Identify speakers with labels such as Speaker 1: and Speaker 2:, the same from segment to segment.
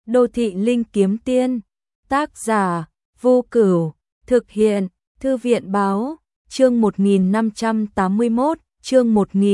Speaker 1: Đô thị linh kiếm tiên. Tác giả Vô Cửu. Thực hiện Thư viện báo. Chương 1581, chương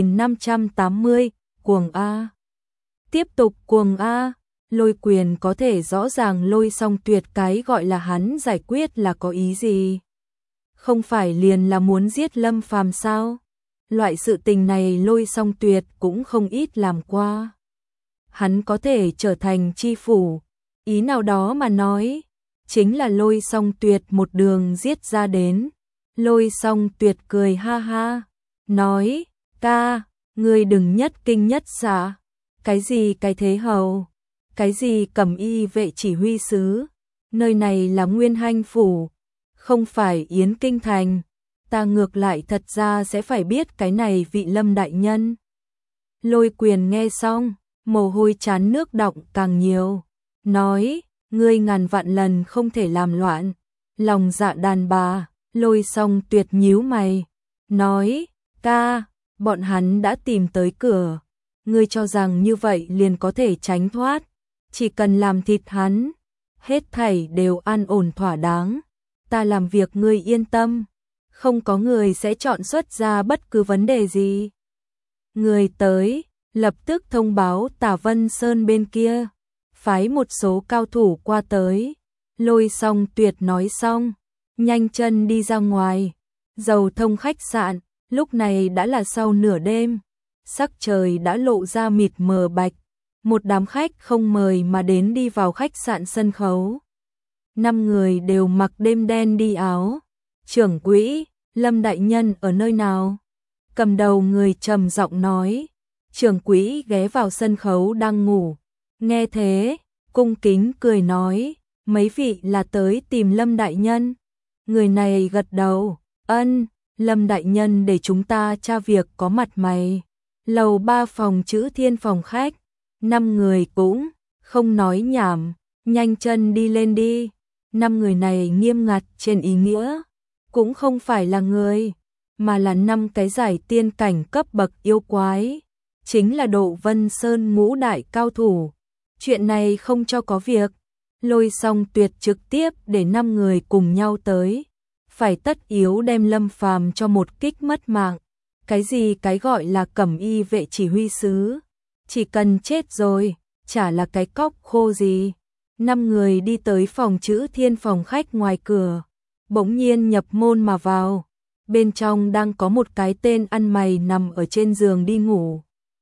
Speaker 1: 1580, cuồng A. Tiếp tục cuồng A. Lôi Quyền có thể rõ ràng Lôi Song Tuyệt cái gọi là hắn giải quyết là có ý gì? Không phải liền là muốn giết Lâm Phàm sao? Loại sự tình này Lôi Song Tuyệt cũng không ít làm qua. Hắn có thể trở thành chi phủ, ý nào đó mà nói, chính là Lôi Song Tuyệt một đường giết ra đến. Lôi Song Tuyệt cười ha ha, nói, ca, ngươi đừng nhất kinh nhất xạ, cái gì cái thế hầu, cái gì cẩm y vệ chỉ huy sứ, nơi này là Nguyên Hanh phủ, không phải Yến Kinh thành, ta ngược lại thật ra sẽ phải biết cái này vị Lâm đại nhân. Lôi Quyền nghe xong, mồ hôi trán nước đọng càng nhiều, nói, ngươi ngàn vạn lần không thể làm loạn, lòng dạ đàn bà. Lôi Song Tuyệt nhíu mày, nói, ca, bọn hắn đã tìm tới cửa, ngươi cho rằng như vậy liền có thể tránh thoát, chỉ cần làm thịt hắn, hết thảy đều an ổn thỏa đáng, ta làm việc ngươi yên tâm, không có người sẽ chọn xuất ra bất cứ vấn đề gì. Người tới, lập tức thông báo Tả Vân Sơn bên kia, phái một số cao thủ qua tới. Lôi Song Tuyệt nói xong, nhanh chân đi ra ngoài. Dầu Thông khách sạn, lúc này đã là sau nửa đêm, sắc trời đã lộ ra mịt mờ bạch, một đám khách không mời mà đến đi vào khách sạn sân khấu. 5 người đều mặc đêm đen đi áo. Trưởng quỹ, Lâm đại nhân ở nơi nào? Cầm đầu người trầm giọng nói. Trưởng quỹ ghé vào sân khấu đang ngủ, nghe thế, cung kính cười nói, mấy vị là tới tìm Lâm đại nhân. Người này gật đầu, ân, Lâm đại nhân để chúng ta tra việc có mặt mày. Lầu 3 phòng chữ Thiên phòng khách, 5 người cũng không nói nhảm, nhanh chân đi lên đi. 5 người này nghiêm ngặt trên ý nghĩa, cũng không phải là người, mà là 5 cái giải tiên cảnh cấp bậc yêu quái, chính là Độ Vân Sơn ngũ đại cao thủ. Chuyện này không cho có việc. Lôi Song Tuyệt trực tiếp để 5 người cùng nhau tới, phải tất yếu đem Lâm Phàm cho một kích mất mạng. Cái gì cái gọi là cẩm y vệ chỉ huy sứ, chỉ cần chết rồi, chả là cái cóc khô gì. 5 người đi tới phòng chữ Thiên phòng khách ngoài cửa, bỗng nhiên nhập môn mà vào. Bên trong đang có một cái tên ăn mày nằm ở trên giường đi ngủ.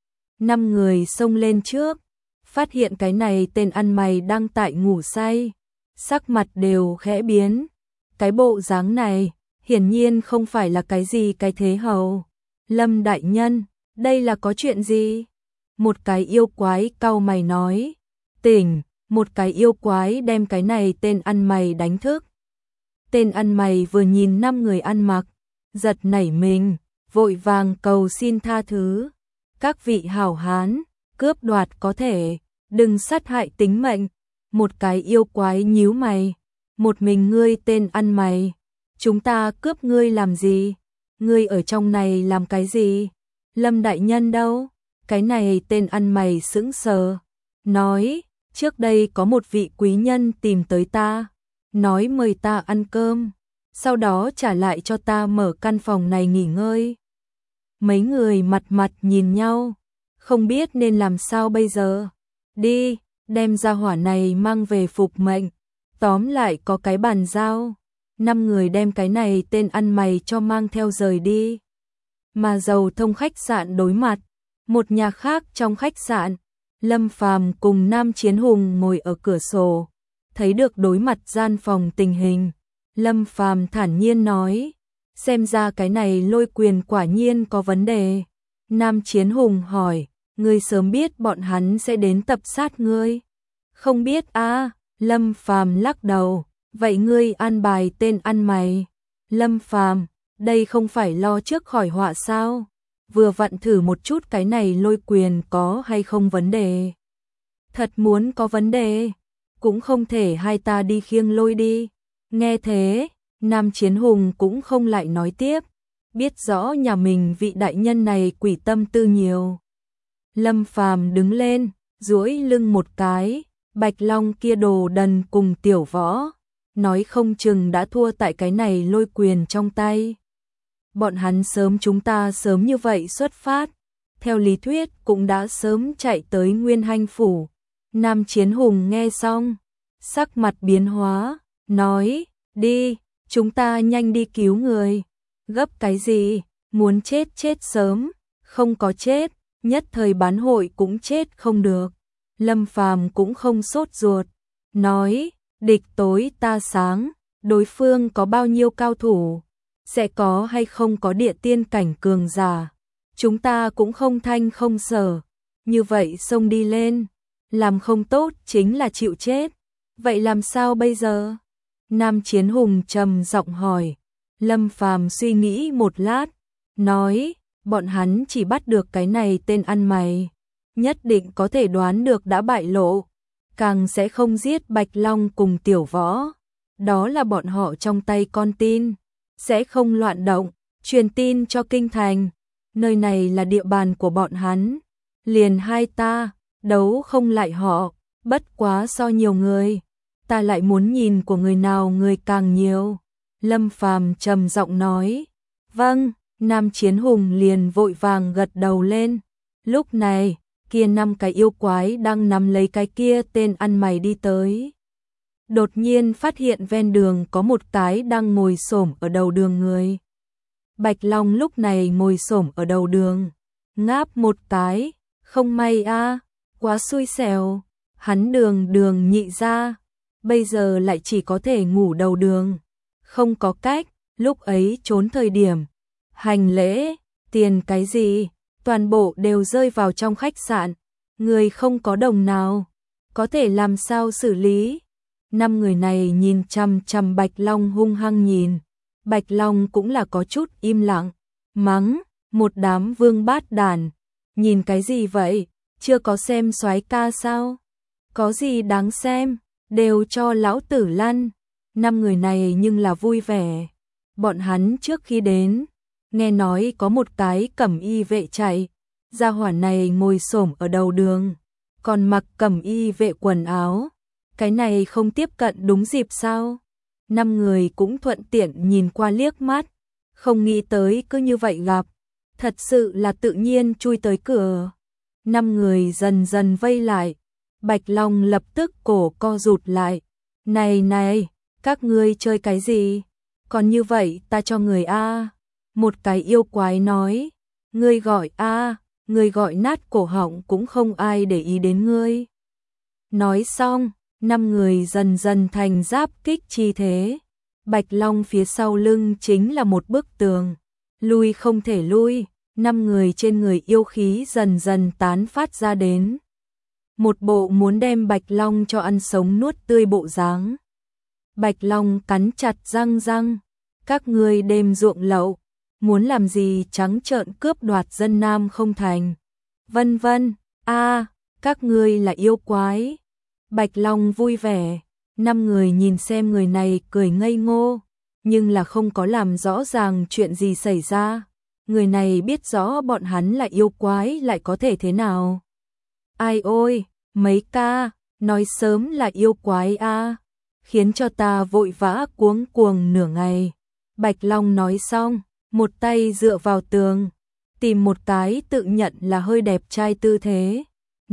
Speaker 1: 5 người xông lên trước, phát hiện cái này tên ăn mày đang tại ngủ say, sắc mặt đều khẽ biến. Cái bộ dáng này, hiển nhiên không phải là cái gì cái thế hầu. Lâm đại nhân, đây là có chuyện gì? Một cái yêu quái cau mày nói. Tỉnh, một cái yêu quái đem cái này tên ăn mày đánh thức. Tên ăn mày vừa nhìn 5 người ăn mặc, giật nảy mình, vội vàng cầu xin tha thứ. Các vị hảo hán, cướp đoạt có thể, đừng sát hại tính mệnh. Một cái yêu quái nhíu mày, một mình ngươi tên ăn mày, chúng ta cướp ngươi làm gì? Ngươi ở trong này làm cái gì? Lâm đại nhân đâu? Cái này tên ăn mày sững sờ, nói, trước đây có một vị quý nhân tìm tới ta, nói mời ta ăn cơm, sau đó trả lại cho ta mở căn phòng này nghỉ ngơi. Mấy người mặt mặt nhìn nhau, không biết nên làm sao bây giờ. Đi, đem gia hỏa này mang về phục mệnh, tóm lại có cái bàn giao. 5 người đem cái này tên ăn mày cho mang theo rời đi. Mà Dầu Thông khách sạn đối mặt, một nhà khác trong khách sạn, Lâm Phàm cùng Nam Chiến Hùng ngồi ở cửa sổ, thấy được đối mặt gian phòng tình hình. Lâm Phàm thản nhiên nói, xem ra cái này Lôi Quyền quả nhiên có vấn đề. Nam Chiến Hùng hỏi, ngươi sớm biết bọn hắn sẽ đến tập sát ngươi? Không biết a. Lâm Phàm lắc đầu, vậy ngươi an bài tên ăn mày. Lâm Phàm, đây không phải lo trước khỏi họa sao? Vừa vặn thử một chút cái này Lôi Quyền có hay không vấn đề. Thật muốn có vấn đề, cũng không thể hai ta đi khiêng lôi đi. Nghe thế, Nam Chiến Hùng cũng không lại nói tiếp, biết rõ nhà mình vị đại nhân này quỷ tâm tư nhiều. Lâm Phàm đứng lên, duỗi lưng một cái, Bạch Long kia đồ đần cùng Tiểu Võ, nói không chừng đã thua tại cái này lôi quyền trong tay. Bọn hắn chúng ta sớm như vậy xuất phát, theo lý thuyết cũng đã sớm chạy tới Nguyên Hanh phủ. Nam Chiến Hùng nghe xong, sắc mặt biến hóa, nói, đi, chúng ta nhanh đi cứu người. Gấp cái gì, muốn chết chết sớm, không có chết, nhất thời bán hội cũng chết không được. Lâm Phàm cũng không sốt ruột, nói, địch tối ta sáng, đối phương có bao nhiêu cao thủ, sẽ có hay không có địa tiên cảnh cường giả. Chúng ta cũng không thanh không sở, như vậy xông đi lên, làm không tốt chính là chịu chết. Vậy làm sao bây giờ? Nam Chiến Hùng trầm giọng hỏi. Lâm Phàm suy nghĩ một lát, nói, bọn hắn chỉ bắt được cái này tên ăn mày, nhất định có thể đoán được đã bại lộ, càng sẽ không giết Bạch Long cùng Tiểu Võ. Đó là bọn họ trong tay con tin, sẽ không loạn động, truyền tin cho kinh thành, nơi này là địa bàn của bọn hắn, liền hai ta, đấu không lại họ, bất quá so nhiều người, ta lại muốn nhìn của người nào người càng nhiều. Lâm Phàm trầm giọng nói, vâng. Nam Chiến Hùng liền vội vàng gật đầu lên. Lúc này, kia 5 cái yêu quái đang nắm lấy cái kia tên ăn mày đi tới. Đột nhiên phát hiện ven đường có một cái đang ngồi xổm ở đầu đường người. Bạch Long lúc này ngồi xổm ở đầu đường, ngáp một cái, không may a, quá xui xẻo, hắn đường nhị ra, bây giờ lại chỉ có thể ngủ đầu đường, không có cách, lúc ấy trốn thời điểm, hành lễ, tiền cái gì, toàn bộ đều rơi vào trong khách sạn, người không có đồng nào, có thể làm sao xử lý. 5 người này nhìn chằm chằm Bạch Long hung hăng nhìn, Bạch Long cũng là có chút im lặng, mắng, một đám vương bát đàn, nhìn cái gì vậy, chưa có xem soái ca sao, có gì đáng xem, đều cho lão tử lăn. 5 người này nhưng là vui vẻ, bọn hắn trước khi đến, nghe nói có một cái cẩm y vệ chạy, gia hỏa này ngồi xổm ở đầu đường, còn mặc cẩm y vệ quần áo, cái này không tiếp cận đúng dịp sao? 5 người cũng thuận tiện nhìn qua liếc mắt, không nghĩ tới cứ như vậy gặp, thật sự là tự nhiên chui tới cửa. 5 người dần dần vây lại, Bạch Long lập tức cổ co rụt lại, này, các ngươi chơi cái gì? Còn như vậy ta cho người a. Một cái yêu quái nói, ngươi gọi a, ngươi gọi nát cổ họng cũng không ai để ý đến ngươi. Nói xong, 5 người dần dần thành giáp kích chi thế. Bạch Long phía sau lưng chính là một bức tường, lui không thể lui, 5 người trên người yêu khí dần dần tán phát ra đến. Một bộ muốn đem Bạch Long cho ăn sống nuốt tươi bộ dáng. Bạch Long cắn chặt răng, các ngươi đêm ruộng lậu, muốn làm gì trắng trợn cướp đoạt dân nam không thành. Vân vân, các ngươi là yêu quái. Bạch Long vui vẻ, 5 người nhìn xem người này cười ngây ngô, nhưng là không có làm rõ ràng chuyện gì xảy ra. Người này biết rõ bọn hắn là yêu quái lại có thể thế nào. Ai ôi, mấy ca, nói sớm là yêu quái a, khiến cho ta vội vã cuống nửa ngày. Bạch Long nói xong, một tay dựa vào tường, tìm một cái tự nhận là hơi đẹp trai tư thế,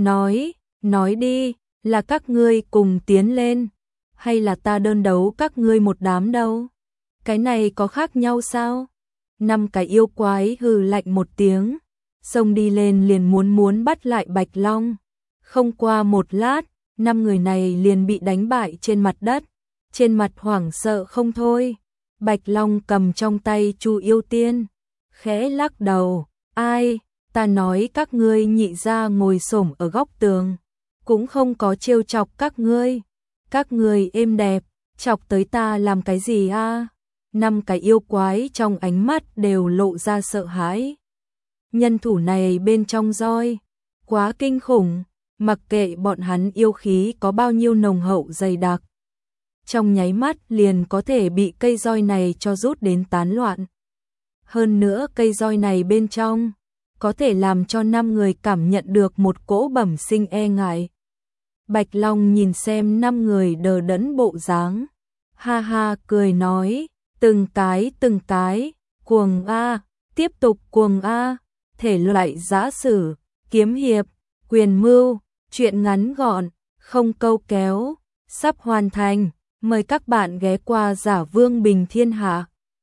Speaker 1: nói đi, là các ngươi cùng tiến lên, hay là ta đơn đấu các ngươi một đám đâu? Cái này có khác nhau sao? 5 cái yêu quái hừ lạnh một tiếng, xông đi lên liền muốn bắt lại Bạch Long. Không qua một lát, 5 người này liền bị đánh bại trên mặt đất, trên mặt hoảng sợ không thôi. Bạch Long cầm trong tay Chu Yêu Tiên, khẽ lắc đầu, ai, ta nói các ngươi nhị ra ngồi xổm ở góc tường, cũng không có trêu chọc các ngươi êm đẹp, chọc tới ta làm cái gì a? 5 cái yêu quái trong ánh mắt đều lộ ra sợ hãi. Nhân thủ này bên trong roi, quá kinh khủng, mặc kệ bọn hắn yêu khí có bao nhiêu nồng hậu dày đặc, trong nháy mắt liền có thể bị cây roi này cho rút đến tán loạn. Hơn nữa cây roi này bên trong có thể làm cho 5 người cảm nhận được một cỗ bẩm sinh e ngại. Bạch Long nhìn xem 5 người đờ đẫn bộ dáng, ha ha cười nói, từng cái, cuồng a, tiếp tục cuồng a, thể loại giã sử, kiếm hiệp, quyền mưu, truyện ngắn gọn, không câu kéo, sắp hoàn thành, mời các bạn ghé qua Giả Vương Bình Thiên Hạ.